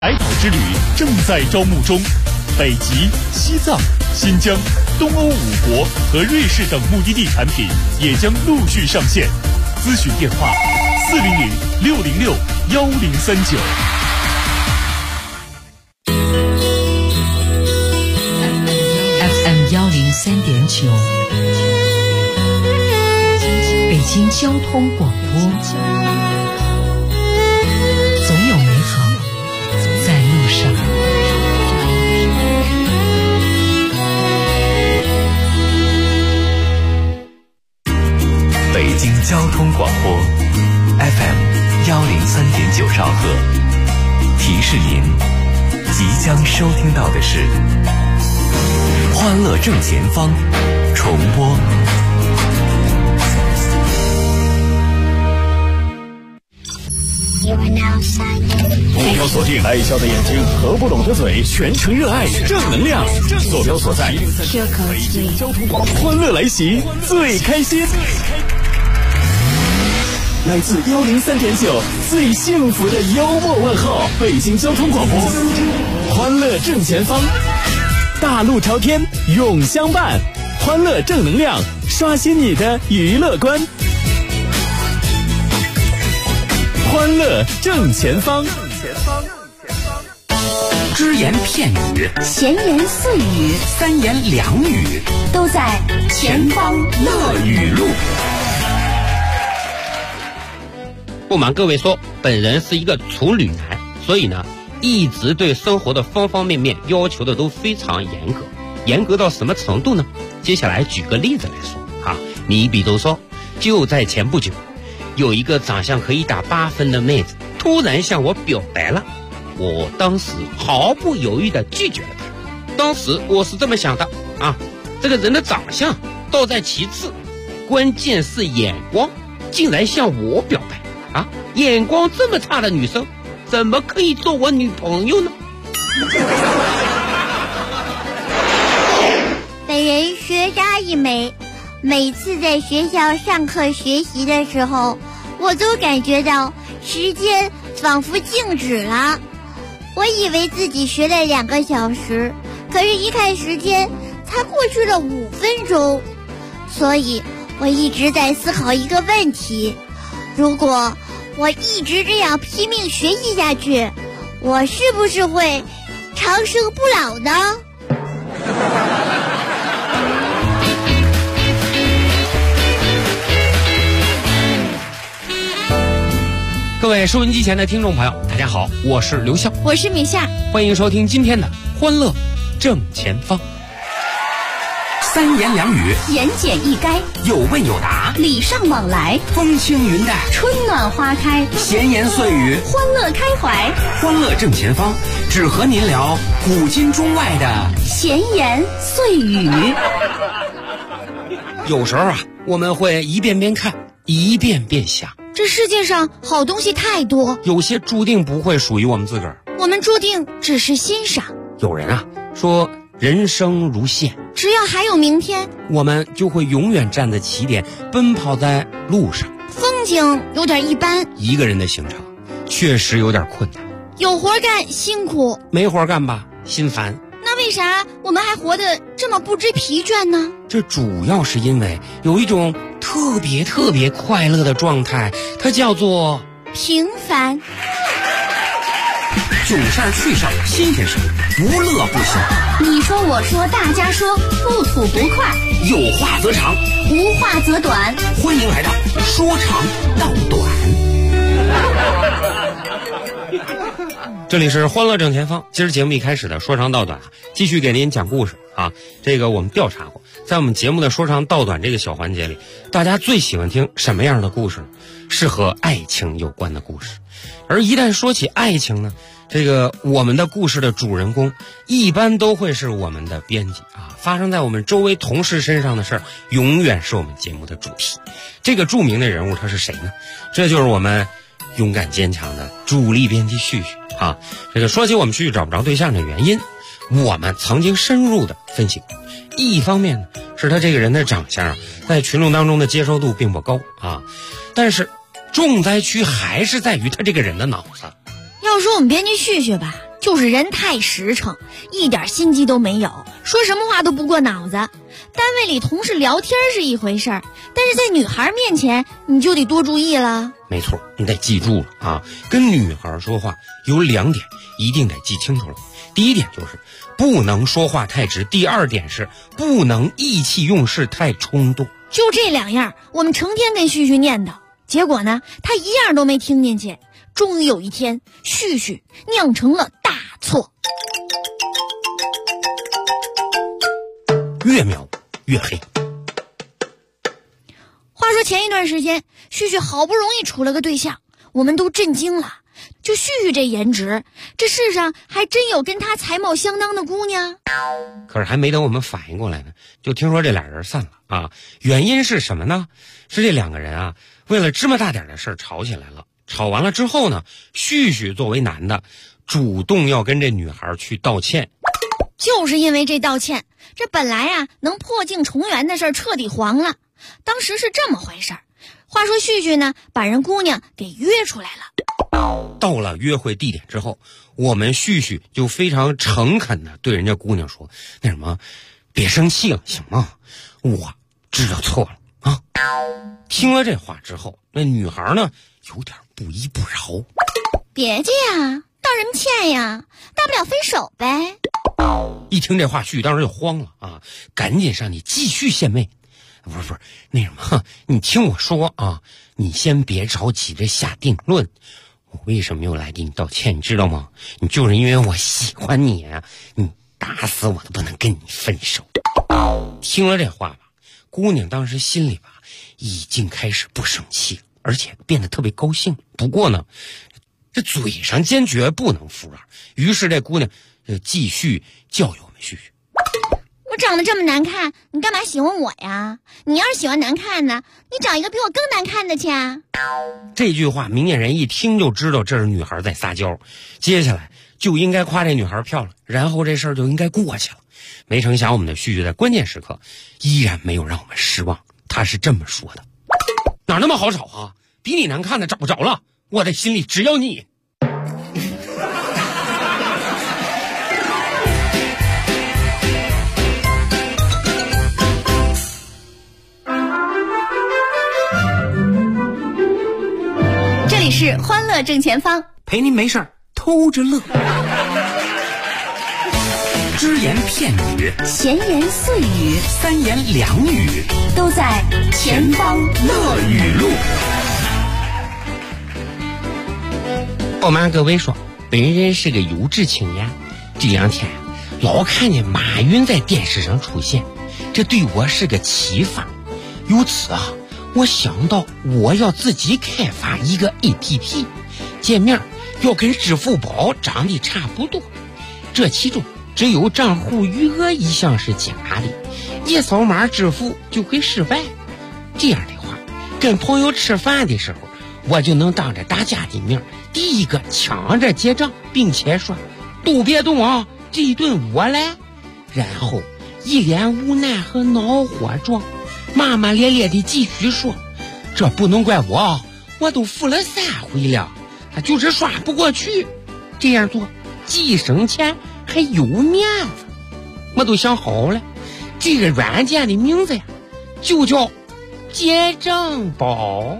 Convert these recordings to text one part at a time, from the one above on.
海岛之旅正在招募中，北极、西藏、新疆、东欧5国和瑞士等目的地产品也将陆续上线。咨询电话400-606-1039。 FM 103.9，北京交通广播。总有美好在路上。 北京交通广播 FM 103.9兆赫，提示您即将收听到的是欢乐正前方重播。 目标锁定爱笑的眼睛和不懂的嘴，全程热爱正能量。坐标所在北京交通广播，欢乐来袭，最开心。来自103.9最幸福的幽默问候，北京交通广播，欢乐正前方，大路朝天永相伴，欢乐正能量，刷新你的娱乐观。欢乐正前方， 只言片语， 闲言碎语， 三言两语， 都在前方乐语录。 不瞒各位说，本人是一个处女男，所以呢，一直对生活的方方面面要求的都非常严格。严格到什么程度呢？接下来举个例子来说啊，你比如说，就在前不久，有一个长相可以打8分的妹子突然向我表白了，我当时毫不犹豫地拒绝了她。当时我是这么想的啊，这个人的长相倒在其次，关键是眼光，竟然向我表白啊！眼光这么差的女生，怎么可以做我女朋友呢？ 本人学渣一枚，每次在学校上课学习的时候，我都感觉到时间仿佛静止了。我以为自己学了2个小时，可是一看时间，才过去了5分钟。所以我一直在思考一个问题：如果我一直这样拼命学习下去，我是不是会长生不老呢？ 各位收音机前的听众朋友，大家好，我是刘笑， 我是米夏， 欢迎收听今天的欢乐正前方。 三言两语， 言简意赅， 有问有答， 礼尚往来， 风轻云淡， 春暖花开， 闲言碎语， 欢乐开怀。 欢乐正前方，只和您聊古今中外的闲言碎语。 有时候啊，我们会一遍遍看，一遍遍想， 这世界上好东西太多， 有些注定不会属于我们自个儿， 我们注定只是欣赏。 有人啊说人生如线， 只要还有明天， 我们就会永远站在起点，奔跑在路上。 风景有点一般， 一个人的行程确实有点困难， 有活干辛苦， 没活干吧心烦。 那为啥我们还活得这么不知疲倦呢？ 这主要是因为有一种特别快乐的状态，它叫做平凡。 囧事儿趣事儿新鲜事儿，不乐不行。 你说我说大家说，不吐不快， 有话则长， 无话则短。 欢迎来到说长道短。 这里是欢乐正前方，今儿节目一开始的说长道短，继续给您讲故事啊。这个我们调查过，在我们节目的说长道短这个小环节里，大家最喜欢听什么样的故事呢？是和爱情有关的故事。而一旦说起爱情呢，这个我们的故事的主人公一般都会是我们的编辑啊，发生在我们周围同事身上的事儿，永远是我们节目的主题。这个著名的人物他是谁呢？这就是我们勇敢坚强的主力编辑旭旭啊。这个说起我们旭旭找不着对象的原因，我们曾经深入的分析过。一方面呢，是他这个人的长相在群众当中的接受度并不高啊，但是重灾区还是在于他这个人的脑子。 要说我们编辑旭旭吧， 就是人太实诚，一点心机都没有，说什么话都不过脑子。单位里同事聊天是一回事儿，但是在女孩面前你就得多注意了。 没错，你得记住了啊！跟女孩说话有2点一定得记清楚了。第一点就是不能说话太直，第2点是不能意气用事太冲动。 就这2样，我们成天跟旭旭念叨，结果呢，他一样都没听进去。终于有一天，旭旭酿成了大错。 越描越黑。 话说前一段时间，旭旭好不容易处了个对象，我们都震惊了。就旭旭这颜值，这世上还真有跟他才貌相当的姑娘。 可是还没等我们反应过来呢，就听说这俩人散了啊！原因是什么呢？是这2个人啊，为了芝麻大点的事吵起来了。吵完了之后呢，旭旭作为男的，主动要跟这女孩去道歉。 就是因为这道歉，这本来啊能破镜重圆的事儿彻底黄了。当时是这么回事儿，话说旭旭呢，把人姑娘给约出来了。 到了约会地点之后，我们旭旭就非常诚恳的对人家姑娘说：“那什么，别生气了，行吗？我知道错了啊。”听了这话之后，那女孩呢有点不依不饶。 别介呀，道什么歉呀？大不了分手呗。 一听这话，旭旭当时就慌了啊，赶紧上去继续献媚。不是，那什么，你听我说啊，你先别着急着下定论。我为什么又来给你道歉，你知道吗？你就是因为我喜欢你啊，你打死我都不能跟你分手。听了这话吧，姑娘当时心里吧已经开始不生气了，而且变得特别高兴。不过呢，这嘴上坚决不能服软。于是这姑娘就继续教育我们旭旭： 我长得这么难看，你干嘛喜欢我呀？你要是喜欢难看的，你找一个比我更难看的去啊！ 这句话明眼人一听就知道这是女孩在撒娇，接下来就应该夸这女孩漂亮，然后这事儿就应该过去了。没成想我们的旭旭在关键时刻依然没有让我们失望，他是这么说的：哪那么好找啊？比你难看的找不着了，我的心里只有你。 这里是欢乐正前方， 陪您没事儿偷着乐。只言片语， 闲言碎语 3言2语， 都在前方乐语录。 我妈各位说，本人是个优质青年。这2天老看见马云在电视上出现，这对我是个启发。由此啊，我想到我要自己开发一个 APP， 界面要跟支付宝长得差不多。这其中只有账户余额一项是假的，一扫码支付就会失败。这样的话，跟朋友吃饭的时候，我就能当着大家的面第一个抢着结账，并且说都别动啊，这一顿我来。然后一脸无奈和恼火状，骂骂咧咧的继续说：这不能怪我，我都付了3回了，他就是刷不过去。这样做既省钱还有面子。我都想好了，这个软件的名字呀就叫结账宝。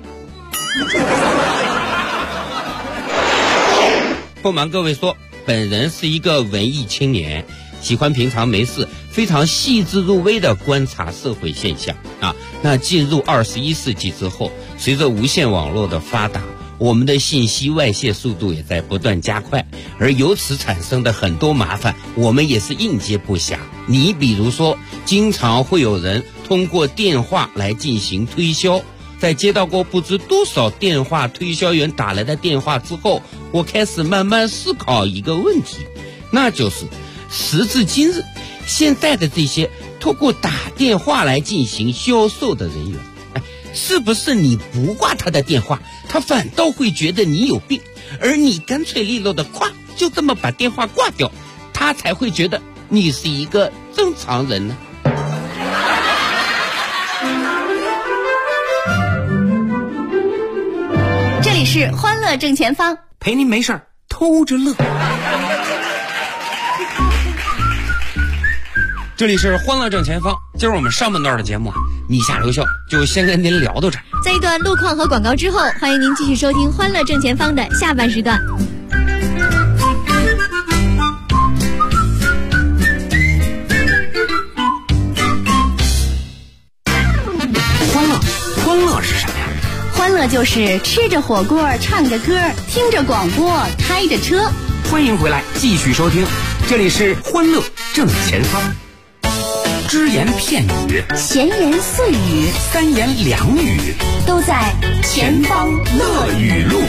不瞒各位说，本人是一个文艺青年，喜欢平常没事非常细致入微的观察社会现象啊。那进入21世纪之后，随着无线网络的发达，我们的信息外泄速度也在不断加快，而由此产生的很多麻烦，我们也是应接不暇。你比如说，经常会有人通过电话来进行推销，在接到过不知多少电话推销员打来的电话之后，我开始慢慢思考一个问题，那就是时至今日，现在的这些通过打电话来进行销售的人员，是不是你不挂他的电话，他反倒会觉得你有病，而你干脆利落的就这么把电话挂掉，他才会觉得你是一个正常人呢？ 这里是欢乐正前方， 陪您没事儿偷着乐。 这里是欢乐正前方。今儿我们上半段的节目啊，你下留笑就先跟您聊到这儿。 在一段路况和广告之后，欢迎您继续收听欢乐正前方的下半时段。 欢乐是什么呀？ 欢乐就是吃着火锅，唱着歌，听着广播，开着车。 欢迎回来，继续收听，这里是欢乐正前方。只言片语， 闲言碎语， 三言两语， 都在前方乐语录。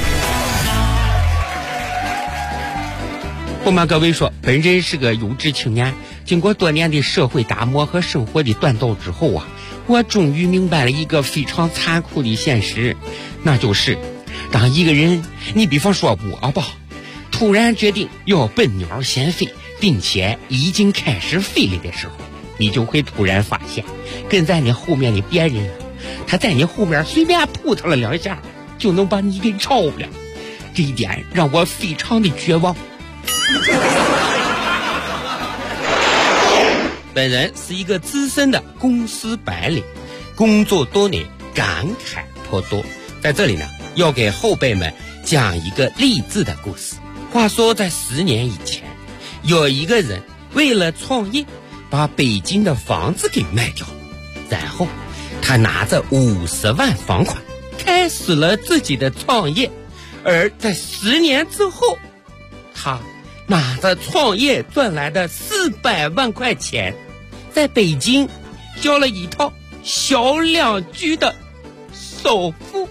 不瞒各位说，本人是个有志青年，经过多年的社会打磨和生活的锻造之后啊，我终于明白了一个非常残酷的现实，那就是当一个人，你比方说我吧，突然决定要奔鸟先飞，并且已经开始飞了的时候，你就会突然发现跟在你后面的别人，他在你后面随便扑腾了两下就能把你给超了。这一点让我非常的绝望。本人是一个资深的公司白领，工作多年，感慨颇多。在这里呢，要给后辈们讲一个励志的故事。话说在10年以前，有一个人为了创业，把北京的房子给卖掉，然后他拿着50万房款开始了自己的创业。而在10年之后，他拿着创业赚来的400万块钱，在北京交了一套小两居的首付。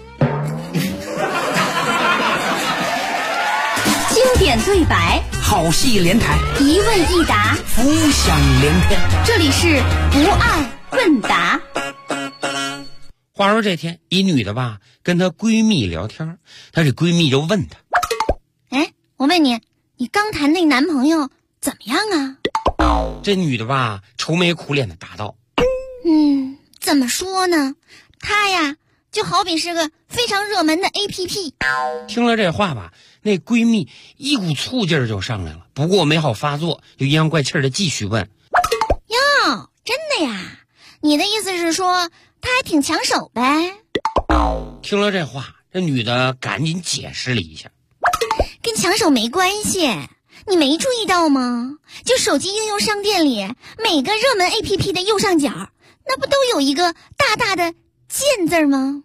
经典对白， 好戏连台， 一问一答， 浮想联翩。 这里是不爱问答。 话说这天，一女的吧跟她闺蜜聊天，她这闺蜜就问她： 哎，我问你，你刚谈那男朋友怎么样啊？ 这女的吧愁眉苦脸的答道： 怎么说呢？他呀就好比是个非常热门的 APP。 听了这话吧，那闺蜜一股醋劲儿就上来了，不过没好发作，就阴阳怪气的继续问： 哟，真的呀？你的意思是说他还挺抢手呗？ 听了这话，这女的赶紧解释了一下： 跟抢手没关系，你没注意到吗？就手机应用商店里每个热门 APP 的右上角，那不都有一个大大的键字吗？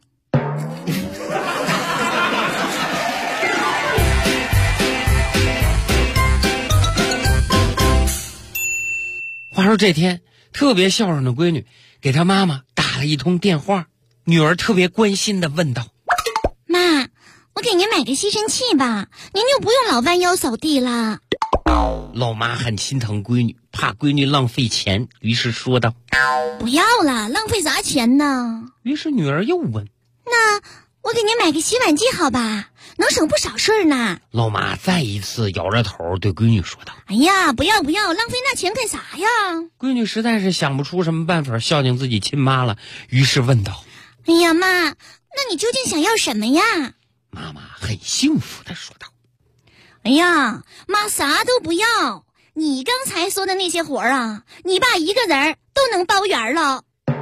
话说这天，特别孝顺的闺女给她妈妈打了一通电话，女儿特别关心地问道： 妈，我给您买个吸尘器吧，您就不用老弯腰扫地了。 老妈很心疼闺女，怕闺女浪费钱，于是说道： 不要了，浪费啥钱呢？ 于是女儿又问： 那我给您买个洗碗机好吧，能省不少事儿呢。 老妈再一次摇着头对闺女说道： 哎呀，不要不要，浪费那钱干啥呀？ 闺女实在是想不出什么办法孝敬自己亲妈了，于是问道： 哎呀妈，那你究竟想要什么呀？ 妈妈很幸福地说道： 哎呀，妈啥都不要，你刚才说的那些活儿啊，你爸一个人都能包圆了。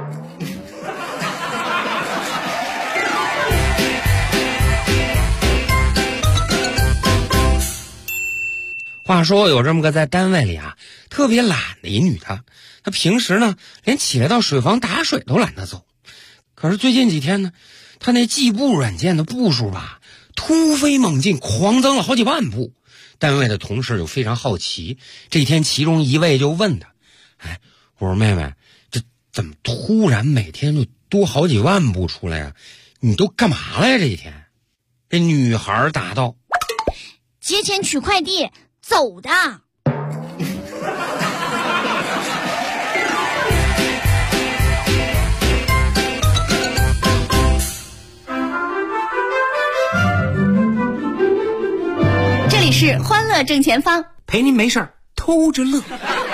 话说有这么个在单位里啊特别懒的一女的，她平时呢连起来到水房打水都懒得走，可是最近几天呢，她那计步软件的步数吧突飞猛进，狂增了好几万步。单位的同事就非常好奇，这天其中一位就问她：哎，我说妹妹，这怎么突然每天就多好几万步出来呀？你都干嘛了呀这一天？这女孩答道： 节前取快递走的。 这里是欢乐正前方， 陪您没事儿偷着乐。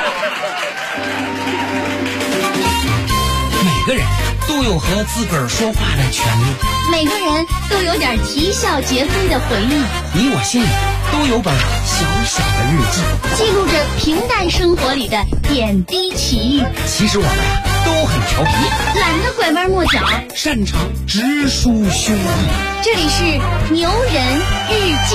每个人都有和自个儿说话的权利， 每个人都有点啼笑皆非的回忆， 你我心里都有本小小的日记， 记录着平淡生活里的点滴奇遇。 其实我们都很调皮， 懒得拐弯抹角， 擅长直抒胸臆。 这里是牛人日记。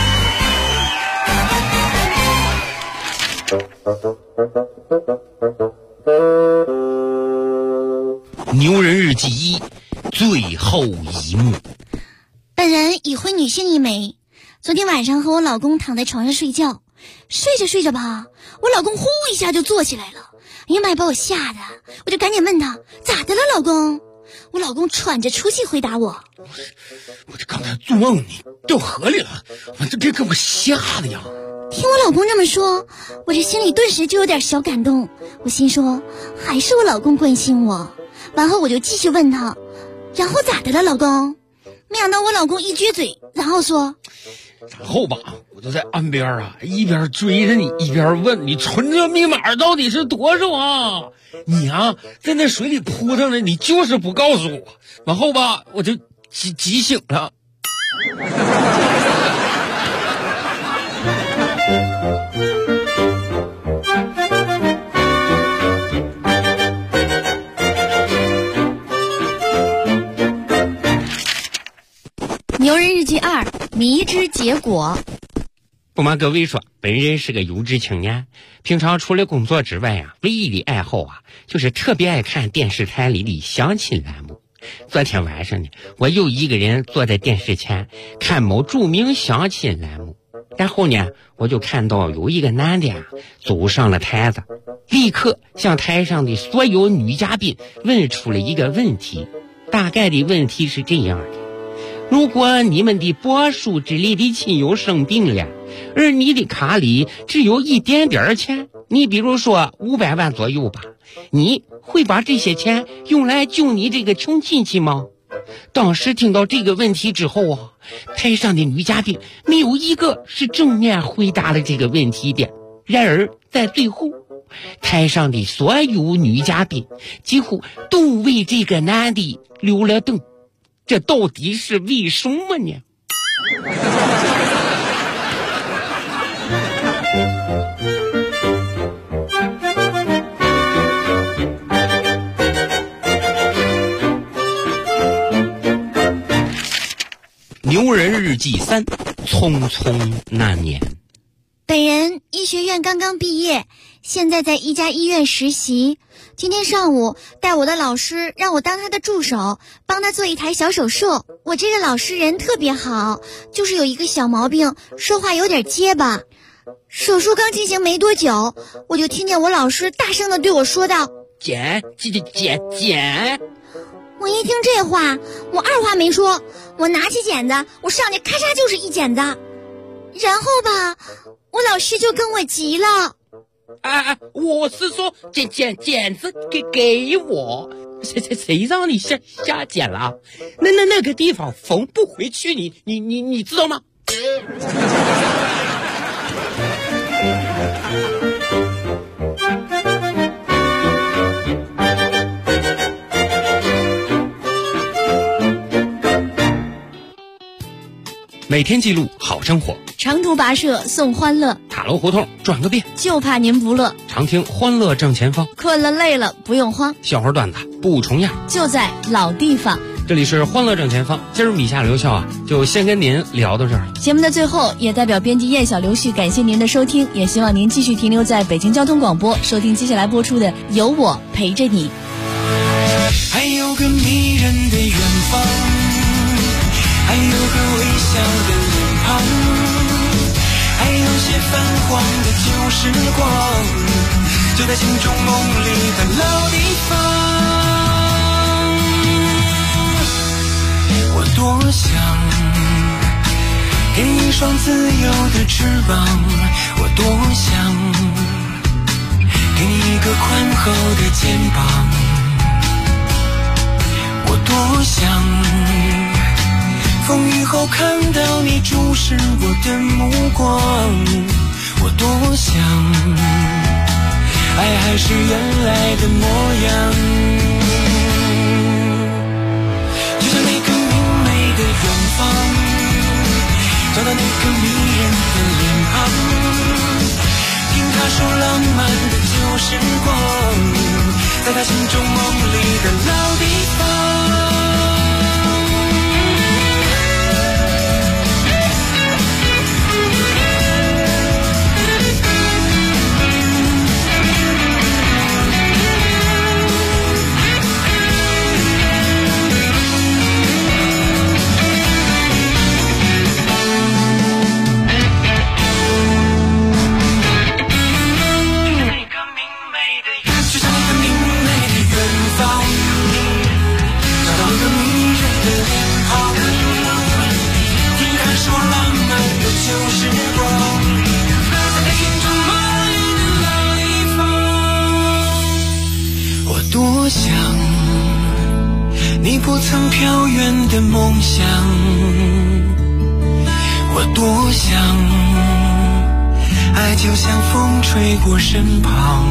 牛人日记1最后一幕。 本人已婚女性一枚，昨天晚上和我老公躺在床上睡觉，睡着睡着吧，我老公呼一下就坐起来了，哎呀妈呀，把我吓的，我就赶紧问他咋的了老公。我老公喘着粗气回答我这刚才做梦你掉河里了，这给我吓的呀。 听我老公这么说，我这心里顿时就有点小感动，我心说还是我老公关心我。完后我就继续问他，然后咋的了老公？没想到我老公一撅嘴，然后说， 然后吧，我就在岸边啊，一边追着你一边问你存折密码到底是多少啊？你啊在那水里扑腾着，你就是不告诉我。然后吧我就急醒了。 牛人日记2迷之结果。 不瞒各位说，本人是个有志青年，平常除了工作之外啊，唯一的爱好啊，就是特别爱看电视台里的相亲栏目。昨天晚上呢，我又一个人坐在电视前看某著名相亲栏目，然后呢，我就看到有一个男的啊走上了台子，立刻向台上的所有女嘉宾问出了一个问题，大概的问题是这样的：如果你们的柏树之类的亲友生病了，而你的卡里只有一点点钱，你比如说500万左右吧，你会把这些钱用来救你这个穷亲戚吗？当时听到这个问题之后啊，台上的女嘉宾没有一个是正面回答了这个问题的。然而在最后，台上的所有女嘉宾几乎都为这个男的留了灯，这到底是为什么呢？牛人日记3匆匆那年。 本人医学院刚刚毕业，现在在一家医院实习。今天上午带我的老师让我当他的助手，帮他做一台小手术。我这个老师人特别好，就是有一个小毛病，说话有点结巴。手术刚进行没多久，我就听见我老师大声地对我说道： 剪。 我一听这话，我二话没说，我拿起剪子，我上去咔嚓就是一剪子。然后吧，我老师就跟我急了。 我是说剪子给我，谁让你瞎剪了？那个地方缝不回去，你知道吗？每天记录好生活， 长途跋涉送欢乐， 塔楼胡同转个遍， 就怕您不乐。 常听欢乐正前方， 困了累了不用慌， 笑话段子不重样， 就在老地方。 这里是欢乐正前方，今儿米夏刘笑啊，就先跟您聊到这儿。 节目的最后，也代表编辑燕小刘旭感谢您的收听，也希望您继续停留在北京交通广播，收听接下来播出的《有我陪着你》。 还有个迷人的远方，还有个微笑的脸庞，还有些泛黄的旧时光，就在心中梦里的老地方。我多想给你一双自由的翅膀，我多想给你一个宽厚的肩膀，我多想风雨后看到你注视我的目光，我多想爱还是原来的模样，就像那个明媚的远方，找到那个迷人的脸庞，听他说浪漫的旧时光，在他心中梦里的老地方。多想你不曾飘远的梦想，我多想爱就像风吹过身旁，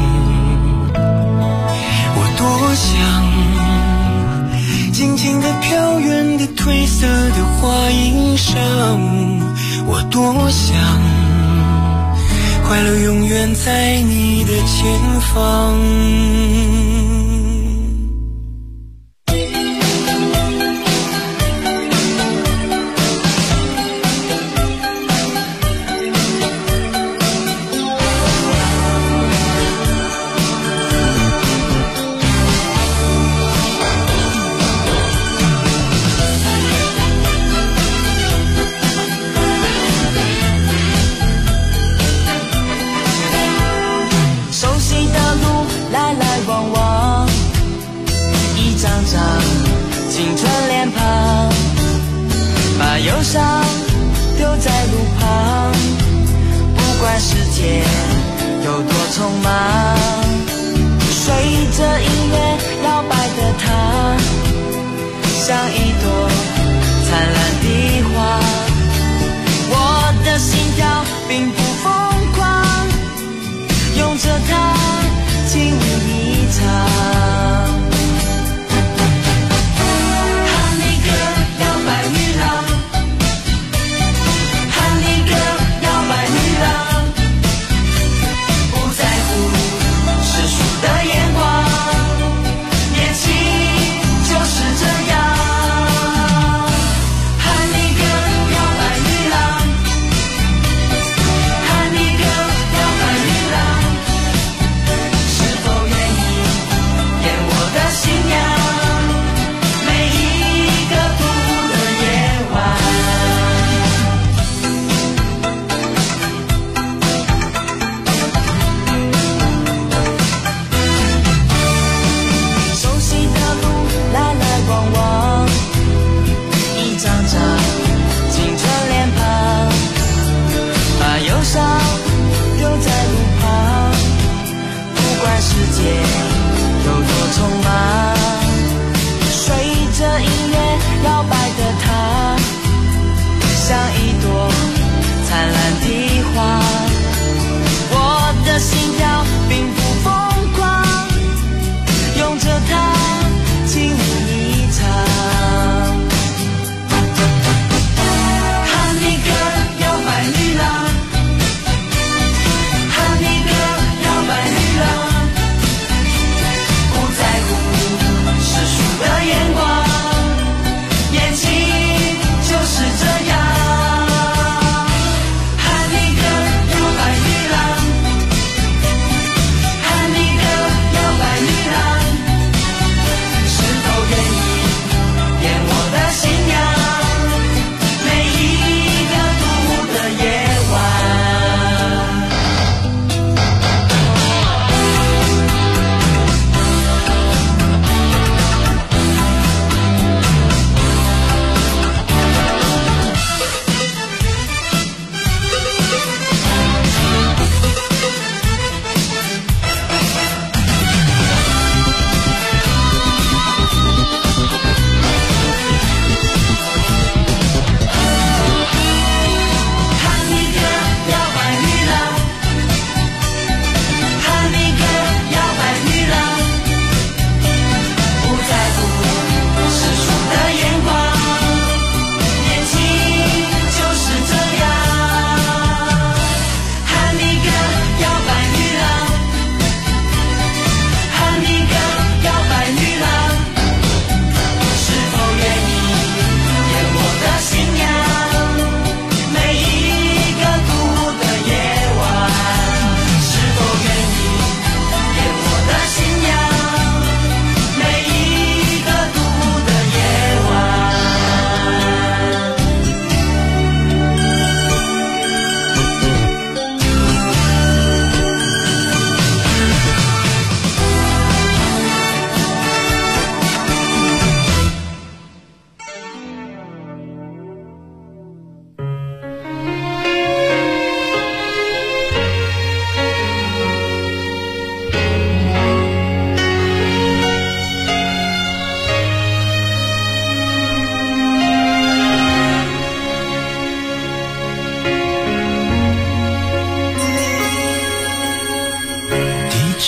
我多想静静地飘远的褪色的花衣裳，我多想快乐永远在你的前方。 青春脸庞，把忧伤丢在路旁，不管世界有多匆忙，随着音乐摇摆的她，像一朵灿烂的花。我的心跳并不疯狂，用着它轻舞一场。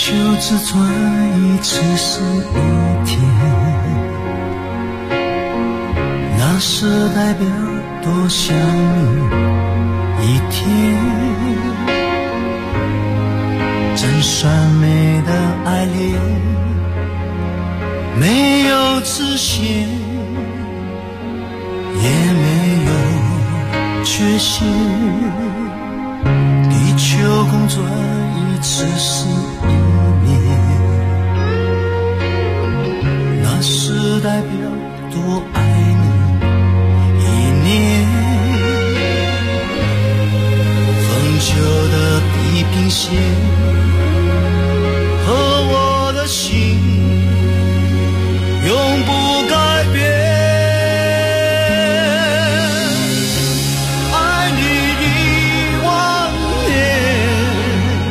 球只转一次是一天，那是代表多想你一天。真善美的爱恋，没有直线，也没有缺陷。地球公转一次是一年，那是代表多爱你一年。风球的地平线和我的心永不改变。爱你10000年，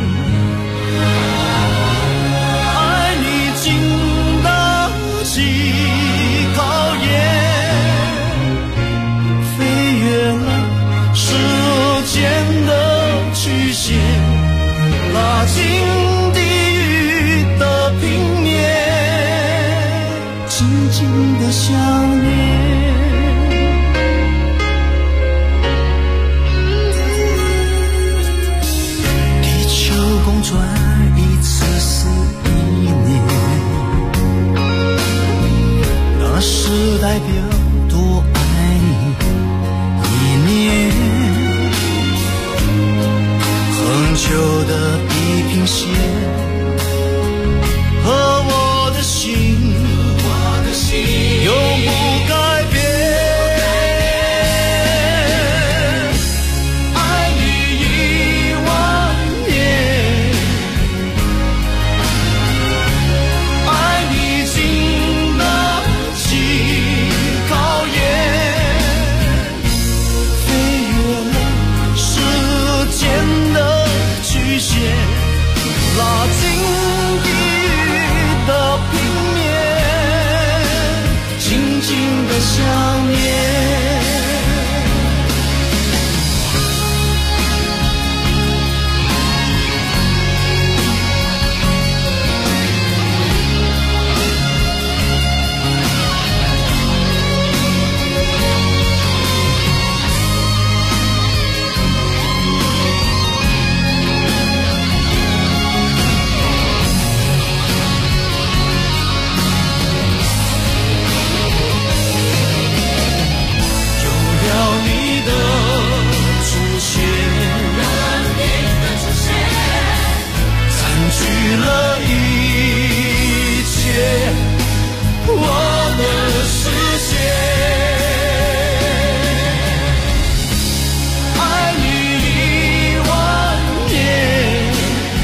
爱你经得起考验，飞越了时间的曲线，拉近地狱的平面，静静的想念。地球公转一次是一年，那是代表多爱你一年。横球的地平线和我的心永不改变。爱你10000年，爱你经得起考验，飞越了时间的曲线，拉近地狱的平面，静静的想念。去了一切，我的世界。爱你10000年，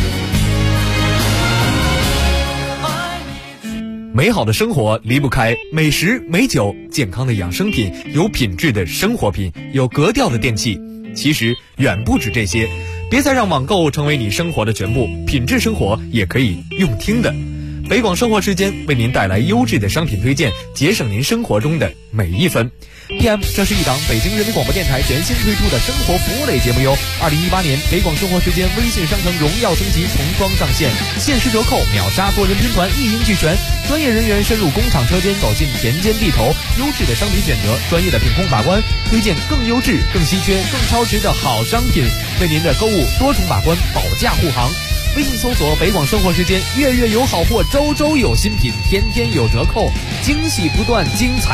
爱你。 美好的生活离不开美食美酒，健康的养生品，有品质的生活品，有格调的电器。其实远不止这些，别再让网购成为你生活的全部，品质生活也可以用听的。北广生活时间为您带来优质的商品推荐，节省您生活中的每一分。PM， 这是一档北京人民广播电台全新推出的生活服务类节目哟。2018年北广生活时间微信商城荣耀升级重装上线，限时折扣，秒杀多人拼团，一应俱全。专业人员深入工厂车间，走进田间地头，优质的商品选择，专业的品控把关，推荐更优质、更稀缺、更超值的好商品，为您的购物多重把关，保驾护航。微信搜索北广生活时间，月月有好货，周周有新品，天天有折扣，惊喜不断，精彩